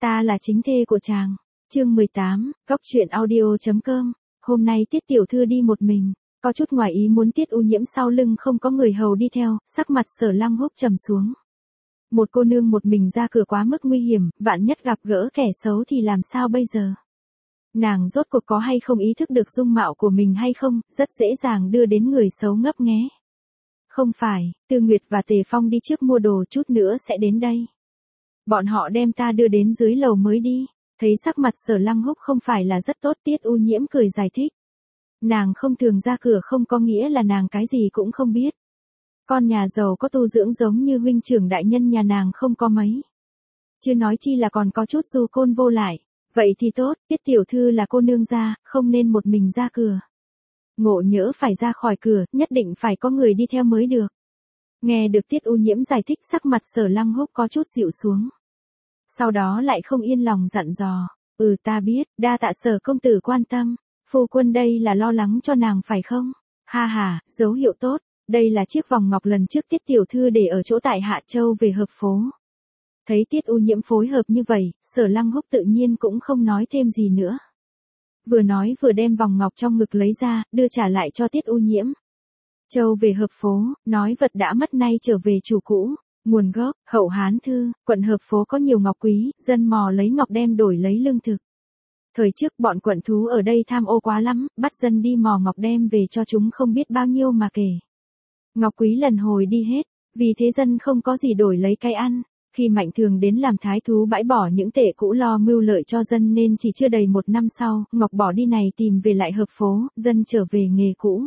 Ta là chính thê của chàng. Chương 18, Góc truyện audio.com. Hôm nay Tiết tiểu thư đi một mình, có chút ngoài ý muốn. Tiết U Nhiễm sau lưng không có người hầu đi theo, sắc mặt Sở Lăng Húc trầm xuống. Một cô nương một mình ra cửa quá mức nguy hiểm, vạn nhất gặp gỡ kẻ xấu thì làm sao bây giờ? Nàng rốt cuộc có hay không ý thức được dung mạo của mình hay không, rất dễ dàng đưa đến người xấu ngấp nghé. Không phải, Tư Nguyệt và Tề Phong đi trước mua đồ, chút nữa sẽ đến đây. Bọn họ đem ta đưa đến dưới lầu mới đi. Thấy sắc mặt Sở Lăng Húc không phải là rất tốt, Tiết U Nhiễm cười giải thích. Nàng không thường ra cửa không có nghĩa là nàng cái gì cũng không biết. Con nhà giàu có tu dưỡng giống như huynh trưởng đại nhân nhà nàng không có mấy. Chưa nói chi là còn có chút du côn vô lại. Vậy thì tốt, Tiết tiểu thư là cô nương gia, không nên một mình ra cửa. Ngộ nhỡ phải ra khỏi cửa, nhất định phải có người đi theo mới được. Nghe được Tiết U Nhiễm giải thích, sắc mặt Sở Lăng Húc có chút dịu xuống. Sau đó lại không yên lòng dặn dò, ta biết, đa tạ Sở công tử quan tâm, phu quân đây là lo lắng cho nàng phải không? Ha ha, dấu hiệu tốt, đây là chiếc vòng ngọc lần trước Tiết tiểu thư để ở chỗ tại Hạ Châu về hợp phố. Thấy Tiết U Nhiễm phối hợp như vậy, Sở Lăng Húc tự nhiên cũng không nói thêm gì nữa. Vừa nói vừa đem vòng ngọc trong ngực lấy ra, đưa trả lại cho Tiết U Nhiễm. Châu về hợp phố, nói vật đã mất nay trở về chủ cũ. Nguồn gốc, Hậu Hán Thư, quận hợp phố có nhiều ngọc quý, dân mò lấy ngọc đem đổi lấy lương thực. Thời trước bọn quận thú ở đây tham ô quá lắm, bắt dân đi mò ngọc đem về cho chúng không biết bao nhiêu mà kể. Ngọc quý lần hồi đi hết, vì thế dân không có gì đổi lấy cái ăn. Khi Mạnh Thường đến làm thái thú bãi bỏ những tệ cũ lo mưu lợi cho dân nên chỉ chưa đầy 1 năm sau, ngọc bỏ đi này tìm về lại hợp phố, dân trở về nghề cũ.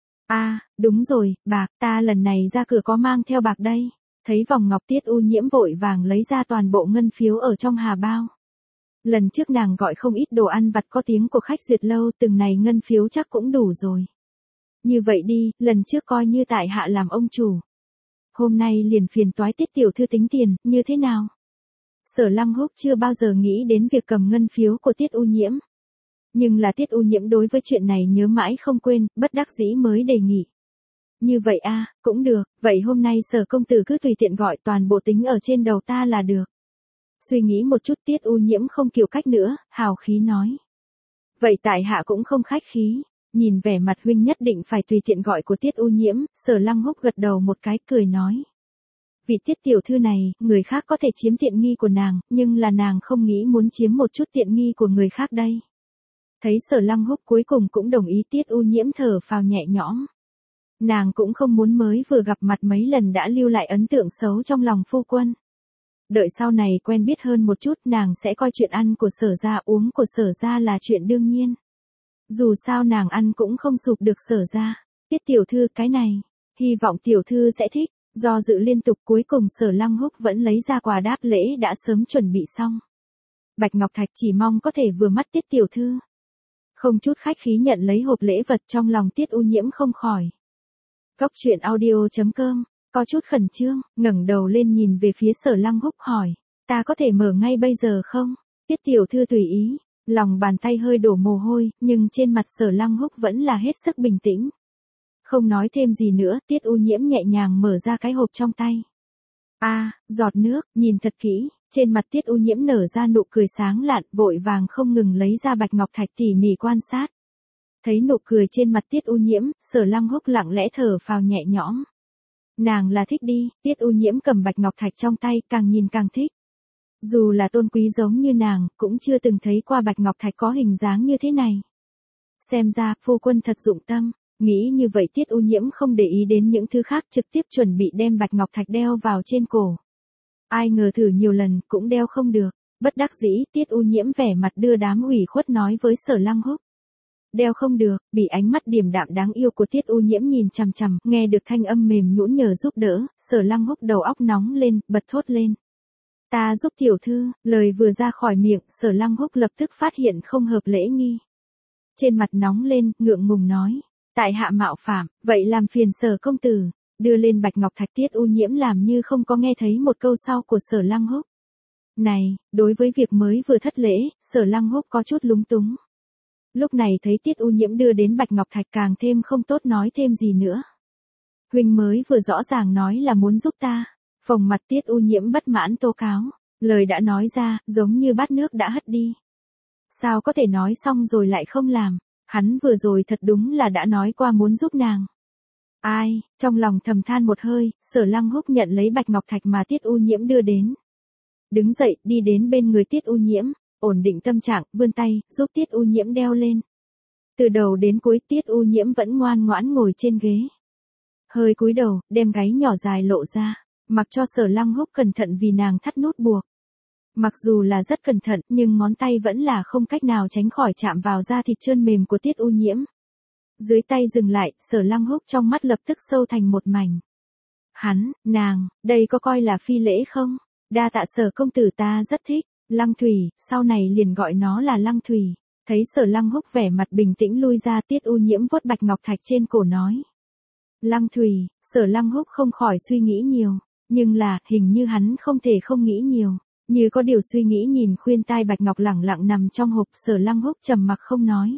Đúng rồi, bạc, ta lần này ra cửa có mang theo bạc đây. Thấy vòng ngọc, Tiết U Nhiễm vội vàng lấy ra toàn bộ ngân phiếu ở trong hà bao. Lần trước nàng gọi không ít đồ ăn vặt có tiếng của khách Duyệt lâu, từng này ngân phiếu chắc cũng đủ rồi. Như vậy đi, lần trước coi như tại hạ làm ông chủ. Hôm nay liền phiền toái Tiết tiểu thư tính tiền, như thế nào? Sở Lăng Húc chưa bao giờ nghĩ đến việc cầm ngân phiếu của Tiết U Nhiễm. Nhưng là Tiết U Nhiễm đối với chuyện này nhớ mãi không quên, bất đắc dĩ mới đề nghị. Như vậy cũng được, vậy hôm nay Sở công tử cứ tùy tiện gọi, toàn bộ tính ở trên đầu ta là được. Suy nghĩ một chút, Tiết U Nhiễm không kiêu cách nữa, hào khí nói. Vậy tại hạ cũng không khách khí, nhìn vẻ mặt huynh nhất định phải tùy tiện gọi của Tiết U Nhiễm, Sở Lăng Húc gật đầu một cái cười nói. Vì Tiết tiểu thư này, người khác có thể chiếm tiện nghi của nàng, nhưng là nàng không nghĩ muốn chiếm một chút tiện nghi của người khác đây. Thấy Sở Lăng Húc cuối cùng cũng đồng ý, Tiết U Nhiễm thở phào nhẹ nhõm. Nàng cũng không muốn mới vừa gặp mặt mấy lần đã lưu lại ấn tượng xấu trong lòng phu quân. Đợi sau này quen biết hơn một chút, nàng sẽ coi chuyện ăn của Sở gia, uống của Sở gia là chuyện đương nhiên. Dù sao nàng ăn cũng không sụp được Sở gia. Tiết tiểu thư cái này, hy vọng tiểu thư sẽ thích. Do dự liên tục, cuối cùng Sở Lăng Húc vẫn lấy ra quà đáp lễ đã sớm chuẩn bị xong. Bạch ngọc thạch, chỉ mong có thể vừa mắt Tiết tiểu thư. Không chút khách khí nhận lấy hộp lễ vật, trong lòng Tiết U Nhiễm không khỏi. Góc truyện audio.com, có chút khẩn trương, ngẩng đầu lên nhìn về phía Sở Lăng Húc hỏi, ta có thể mở ngay bây giờ không? Tiết tiểu thư tùy ý, lòng bàn tay hơi đổ mồ hôi, nhưng trên mặt Sở Lăng Húc vẫn là hết sức bình tĩnh. Không nói thêm gì nữa, Tiết U Nhiễm nhẹ nhàng mở ra cái hộp trong tay. Giọt nước, nhìn thật kỹ, trên mặt Tiết U Nhiễm nở ra nụ cười sáng lạn, vội vàng không ngừng lấy ra bạch ngọc thạch tỉ mỉ quan sát. Thấy nụ cười trên mặt Tiết U Nhiễm, Sở Lăng Húc lặng lẽ thở phào nhẹ nhõm. Nàng là thích đi, Tiết U Nhiễm cầm bạch ngọc thạch trong tay, càng nhìn càng thích. Dù là tôn quý giống như nàng, cũng chưa từng thấy qua bạch ngọc thạch có hình dáng như thế này. Xem ra, phu quân thật dụng tâm. Nghĩ như vậy, Tiết U Nhiễm không để ý đến những thứ khác, trực tiếp chuẩn bị đem bạch ngọc thạch đeo vào trên cổ. Ai ngờ thử nhiều lần, cũng đeo không được. Bất đắc dĩ, Tiết U Nhiễm vẻ mặt đưa đám ủy khuất nói với Sở Lăng Húc. Đeo không được, bị ánh mắt điềm đạm đáng yêu của Tiết U Nhiễm nhìn chằm chằm, nghe được thanh âm mềm nhũn nhờ giúp đỡ, Sở Lăng Húc đầu óc nóng lên, bật thốt lên. Ta giúp tiểu thư, lời vừa ra khỏi miệng, Sở Lăng Húc lập tức phát hiện không hợp lễ nghi. Trên mặt nóng lên, ngượng ngùng nói, tại hạ mạo phạm, vậy làm phiền Sở công tử, đưa lên bạch ngọc thạch. Tiết U Nhiễm làm như không có nghe thấy một câu sau của Sở Lăng Húc. Này, đối với việc mới vừa thất lễ, Sở Lăng Húc có chút lúng túng. Lúc này thấy Tiết U Nhiễm đưa đến bạch ngọc thạch càng thêm không tốt nói thêm gì nữa. Huynh mới vừa rõ ràng nói là muốn giúp ta. Phồng mặt Tiết U Nhiễm bất mãn tố cáo. Lời đã nói ra, giống như bát nước đã hất đi. Sao có thể nói xong rồi lại không làm, hắn vừa rồi thật đúng là đã nói qua muốn giúp nàng. Ai, trong lòng thầm than một hơi, Sở Lăng Húc nhận lấy bạch ngọc thạch mà Tiết U Nhiễm đưa đến. Đứng dậy, đi đến bên người Tiết U Nhiễm, ổn định tâm trạng, vươn tay, giúp Tiết U Nhiễm đeo lên. Từ đầu đến cuối Tiết U Nhiễm vẫn ngoan ngoãn ngồi trên ghế. Hơi cúi đầu, đem gáy nhỏ dài lộ ra, mặc cho Sở Lăng Húc cẩn thận vì nàng thắt nút buộc. Mặc dù là rất cẩn thận, nhưng ngón tay vẫn là không cách nào tránh khỏi chạm vào da thịt trơn mềm của Tiết U Nhiễm. Dưới tay dừng lại, Sở Lăng Húc trong mắt lập tức sâu thành một mảnh. Hắn, nàng, đây có coi là phi lễ không? Đa tạ Sở công tử, ta rất thích. Lăng Thủy, sau này liền gọi nó là Lăng Thủy. Thấy Sở Lăng Húc vẻ mặt bình tĩnh lui ra, Tiết U Nhiễm vuốt bạch ngọc thạch trên cổ nói. Lăng Thủy, Sở Lăng Húc không khỏi suy nghĩ nhiều. Nhưng là, hình như hắn không thể không nghĩ nhiều. Như có điều suy nghĩ nhìn khuyên tai bạch ngọc lẳng lặng nằm trong hộp, Sở Lăng Húc trầm mặc không nói.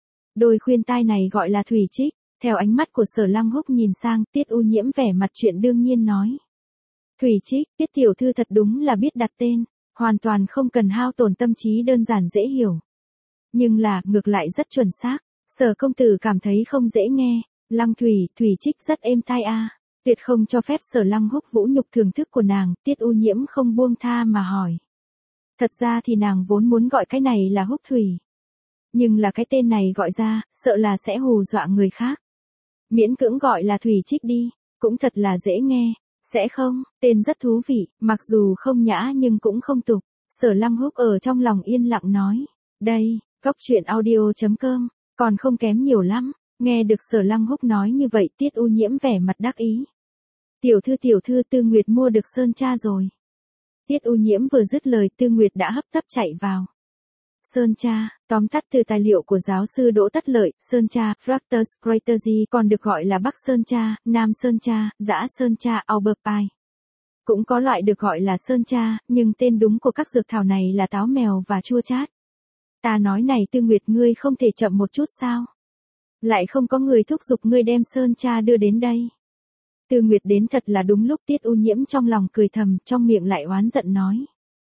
Đôi khuyên tai này gọi là thủy trích. Theo ánh mắt của Sở Lăng Húc nhìn sang, Tiết U Nhiễm vẻ mặt chuyện đương nhiên nói. Thủy trích, Tiết tiểu thư thật đúng là biết đặt tên, hoàn toàn không cần hao tổn tâm trí, đơn giản dễ hiểu. Nhưng là, ngược lại rất chuẩn xác, Sở công tử cảm thấy không dễ nghe, Lăng Thủy, thủy trích rất êm tai a. Tuyệt không cho phép Sở Lăng Húc vũ nhục thưởng thức của nàng, Tiết U Nhiễm không buông tha mà hỏi. Thật ra thì nàng vốn muốn gọi cái này là Húc Thủy. Nhưng là cái tên này gọi ra, sợ là sẽ hù dọa người khác. Miễn cưỡng gọi là thủy trích đi, cũng thật là dễ nghe, sẽ không, tên rất thú vị, mặc dù không nhã nhưng cũng không tục. Sở Lăng Húc ở trong lòng yên lặng nói, đây, cóc truyện audio.com, còn không kém nhiều lắm. Nghe được Sở Lăng Húc nói như vậy, Tiết U Nhiễm vẻ mặt đắc ý. Tiểu thư, Tư Nguyệt mua được sơn tra rồi. Tiết U Nhiễm vừa dứt lời, Tư Nguyệt đã hấp tấp chạy vào. Sơn tra, tóm tắt từ tài liệu của giáo sư Đỗ Tất Lợi, sơn tra, Fructus Cratersi còn được gọi là Bắc Sơn tra, Nam Sơn tra, Dã Sơn tra, Auberpine. Cũng có loại được gọi là sơn tra, nhưng tên đúng của các dược thảo này là táo mèo và chua chát. Ta nói này Tư Nguyệt, ngươi không thể chậm một chút sao? Lại không có người thúc giục ngươi đem sơn tra đưa đến đây. Tư Nguyệt đến thật là đúng lúc. Tiết U Nhiễm trong lòng cười thầm, trong miệng lại oán giận nói.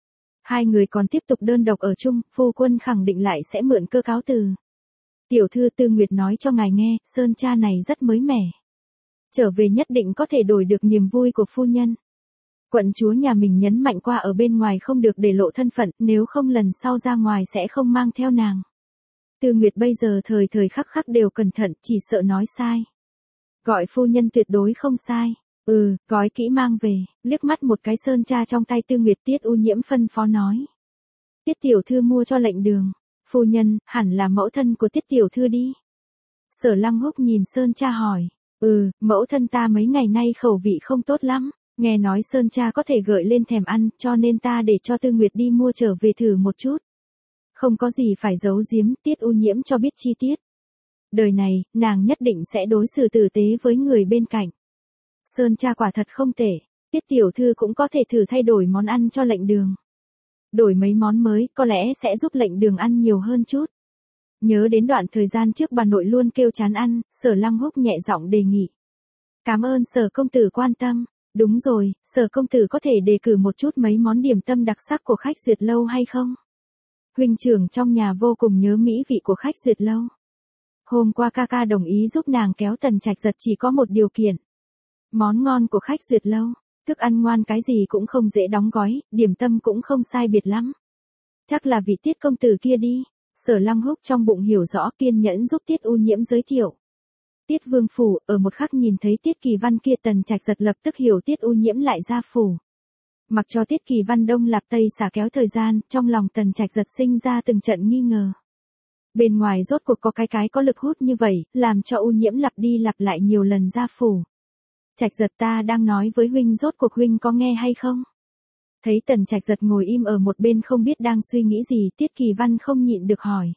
Hai người còn tiếp tục đơn độc ở chung, phu quân khẳng định lại sẽ mượn cơ cáo từ. Tiểu thư, Tư Nguyệt nói cho ngài nghe, sơn tra này rất mới mẻ. Trở về nhất định có thể đổi được niềm vui của phu nhân. Quận chúa nhà mình nhấn mạnh qua ở bên ngoài không được để lộ thân phận, nếu không lần sau ra ngoài sẽ không mang theo nàng. Tư Nguyệt bây giờ thời thời khắc khắc đều cẩn thận, chỉ sợ nói sai. Gọi phu nhân tuyệt đối không sai. Gói kỹ mang về, liếc mắt một cái sơn tra trong tay Tư Nguyệt, Tiết U Nhiễm phân phó nói. Tiết tiểu thư mua cho lệnh đường. Phu nhân, hẳn là mẫu thân của Tiết tiểu thư đi. Sở Lăng Húc nhìn sơn tra hỏi. Mẫu thân ta mấy ngày nay khẩu vị không tốt lắm. Nghe nói sơn tra có thể gợi lên thèm ăn, cho nên ta để cho Tư Nguyệt đi mua trở về thử một chút. Không có gì phải giấu giếm, Tiết U Nhiễm cho biết chi tiết. Đời này, nàng nhất định sẽ đối xử tử tế với người bên cạnh. Sơn tra quả thật không tệ, Tiết tiểu thư cũng có thể thử thay đổi món ăn cho lệnh đường. Đổi mấy món mới, có lẽ sẽ giúp lệnh đường ăn nhiều hơn chút. Nhớ đến đoạn thời gian trước bà nội luôn kêu chán ăn, Sở Lăng Húc nhẹ giọng đề nghị. Cảm ơn Sở công tử quan tâm. Đúng rồi, Sở công tử có thể đề cử một chút mấy món điểm tâm đặc sắc của khách duyệt lâu hay không? Huynh trưởng trong nhà vô cùng nhớ mỹ vị của khách duyệt lâu. Hôm qua ca ca đồng ý giúp nàng kéo Tần Trạch Giật, chỉ có một điều kiện. Món ngon của khách duyệt lâu, thức ăn ngoan cái gì cũng không dễ đóng gói, điểm tâm cũng không sai biệt lắm. Chắc là vị Tiết công tử kia đi. Sở Lăng Húc trong bụng hiểu rõ, kiên nhẫn giúp Tiết U Nhiễm giới thiệu. Tiết vương phủ, ở một khắc nhìn thấy Tiết Kỳ Văn kia, Tần Trạch Giật lập tức hiểu Tiết U Nhiễm lại ra phủ. Mặc cho Tiết Kỳ Văn đông lạp tây xả kéo thời gian, trong lòng Tần Trạch Giật sinh ra từng trận nghi ngờ. Bên ngoài rốt cuộc có cái có lực hút như vậy, làm cho U Nhiễm lặp đi lặp lại nhiều lần ra phủ. Trạch Giật, ta đang nói với huynh, rốt cuộc huynh có nghe hay không? Thấy Tần Trạch Giật ngồi im ở một bên không biết đang suy nghĩ gì, Tiết Kỳ Văn không nhịn được hỏi.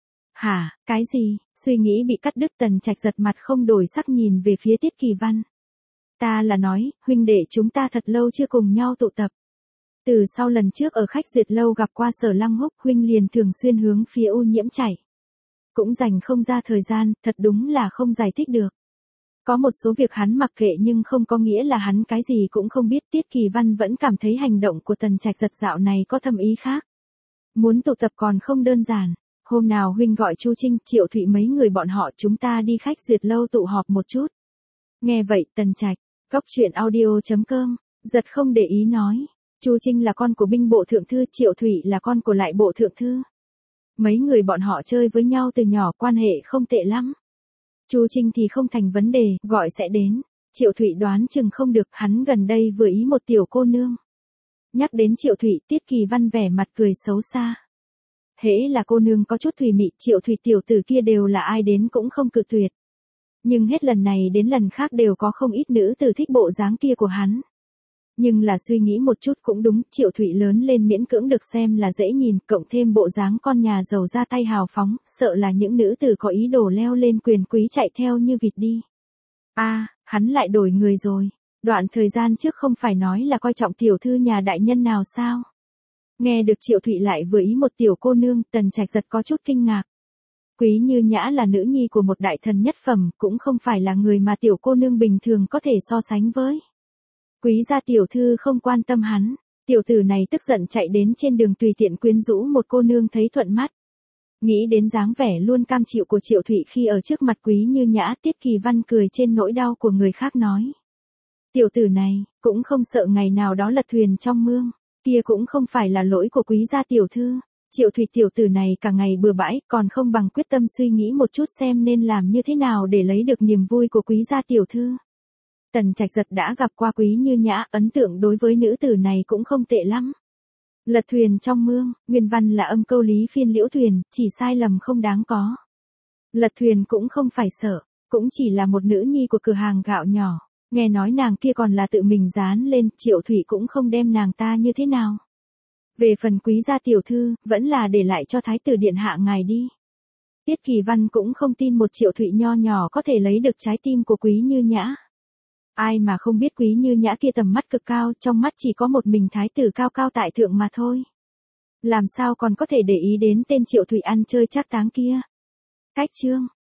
Hả, cái gì? Suy nghĩ bị cắt đứt, Tần Trạch Giật mặt không đổi sắc nhìn về phía Tiết Kỳ Văn. Ta là nói, huynh đệ chúng ta thật lâu chưa cùng nhau tụ tập. Từ sau lần trước ở khách duyệt lâu gặp qua Sở Lăng Húc, huynh liền thường xuyên hướng phía U Nhiễm chạy. Cũng dành không ra thời gian, thật đúng là không giải thích được. Có một số việc hắn mặc kệ nhưng không có nghĩa là hắn cái gì cũng không biết. Tiết Kỳ Văn vẫn cảm thấy hành động của Tần Trạch Giật dạo này có thâm ý khác. Muốn tụ tập còn không đơn giản. Hôm nào huynh gọi Chu Trinh, Triệu Thụy mấy người bọn họ chúng ta đi khách duyệt lâu tụ họp một chút. Nghe vậy Tần Trạch, Cóc Truyện Audio.com, Giật không để ý nói. Chu Trinh là con của binh bộ thượng thư, Triệu Thụy là con của lại bộ thượng thư. Mấy người bọn họ chơi với nhau từ nhỏ, quan hệ không tệ lắm. Chu Trinh thì không thành vấn đề, gọi sẽ đến. Triệu Thụy đoán chừng không được, hắn gần đây vừa ý một tiểu cô nương. Nhắc đến Triệu Thụy, Tiết Kỳ Văn vẻ mặt cười xấu xa. Hễ là cô nương có chút thùy mị, Triệu Thụy tiểu tử kia đều là ai đến cũng không cự tuyệt. Nhưng hết lần này đến lần khác đều có không ít nữ tử thích bộ dáng kia của hắn. Nhưng là suy nghĩ một chút cũng đúng, Triệu Thụy lớn lên miễn cưỡng được xem là dễ nhìn, cộng thêm bộ dáng con nhà giàu ra tay hào phóng, sợ là những nữ tử có ý đồ leo lên quyền quý chạy theo như vịt đi. Hắn lại đổi người rồi. Đoạn thời gian trước không phải nói là coi trọng tiểu thư nhà đại nhân nào sao? Nghe được Triệu Thụy lại vừa ý một tiểu cô nương, Tần Trạch Giật có chút kinh ngạc. Quý Như Nhã là nữ nhi của một đại thần nhất phẩm, cũng không phải là người mà tiểu cô nương bình thường có thể so sánh với. Quý gia tiểu thư không quan tâm hắn, tiểu tử này tức giận chạy đến trên đường tùy tiện quyến rũ một cô nương thấy thuận mắt. Nghĩ đến dáng vẻ luôn cam chịu của Triệu Thụy khi ở trước mặt Quý Như Nhã, Tiết Kỳ Văn cười trên nỗi đau của người khác nói. Tiểu tử này, cũng không sợ ngày nào đó lật thuyền trong mương, kia cũng không phải là lỗi của Quý gia tiểu thư. Triệu Thụy tiểu tử này cả ngày bừa bãi, còn không bằng quyết tâm suy nghĩ một chút xem nên làm như thế nào để lấy được niềm vui của Quý gia tiểu thư. Tần Trạch Giật đã gặp qua Quý Như Nhã, ấn tượng đối với nữ tử này cũng không tệ lắm. Lật thuyền trong mương, nguyên văn là âm câu Lý Phiên liễu thuyền, chỉ sai lầm không đáng có. Lật thuyền cũng không phải sợ, cũng chỉ là một nữ nhi của cửa hàng gạo nhỏ. Nghe nói nàng kia còn là tự mình dán lên, Triệu Thụy cũng không đem nàng ta như thế nào. Về phần Quý gia tiểu thư, vẫn là để lại cho Thái tử điện hạ ngài đi. Tiết Kỳ Văn cũng không tin một Triệu Thụy nho nhỏ có thể lấy được trái tim của Quý Như Nhã. Ai mà không biết Quý Như Nhã kia tầm mắt cực cao, trong mắt chỉ có một mình Thái tử cao cao tại thượng mà thôi. Làm sao còn có thể để ý đến tên Triệu Thụy ăn chơi trác táng kia. Cách chương